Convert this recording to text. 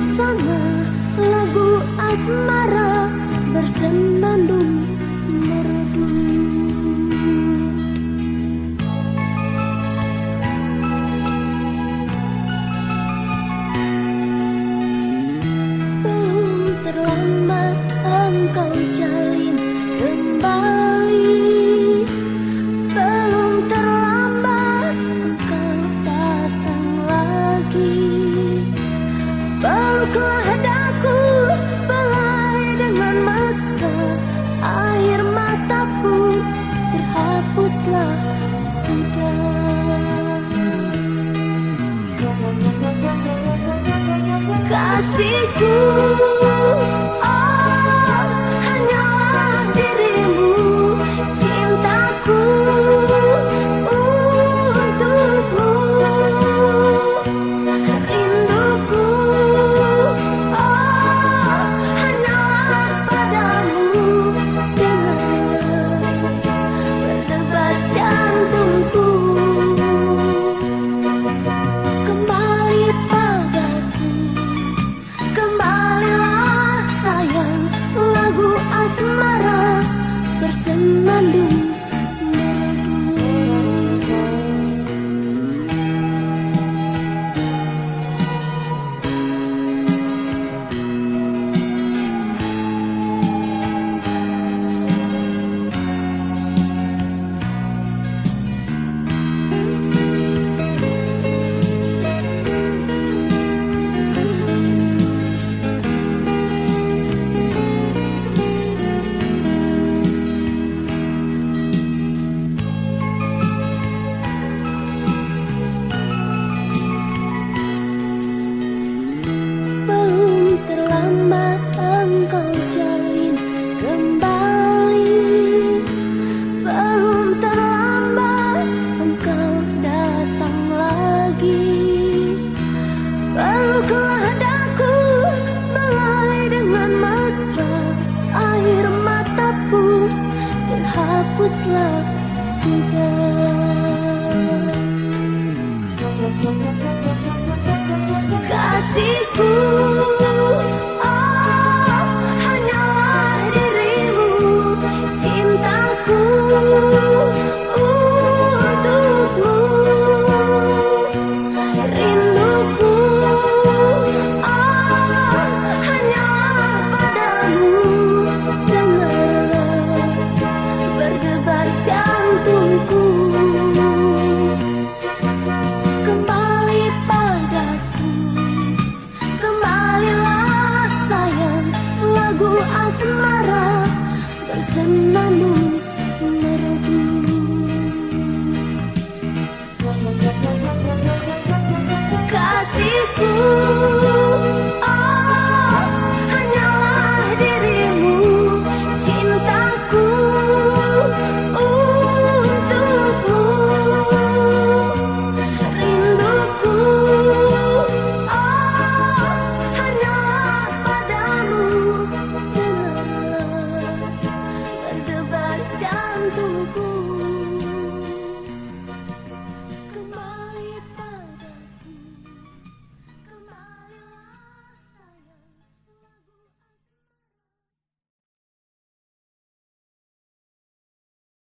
sana lagu asmara bersenandung merdu. Belum terlambat engkau jalin kembali, belum terlambat engkau datang lagi. Peluklah daku, belai dengan mesra, air mataku terhapuslah sudah. Kasihku, oh hanyalah dirimu, cintaku untukmu, rinduku, oh hanyalah padamu. Dengarlah berdebar jantungku, kembali padaku, kembalilah sayang, lagu asmara bersenandung merdu. Belum terlambat engkau jalin kembali, belum terlambat engkau datang lagi. Peluklah daku, belai dengan mesra, air mataku terhapuslah sudah. Kasihku, oh hanyalah dirimu, cintaku untukmu, rinduku, oh hanyalah padamu. Dengarlah berdebar jantungku, kembali padaku, kembalilah sayang, lagu asmara bersenandung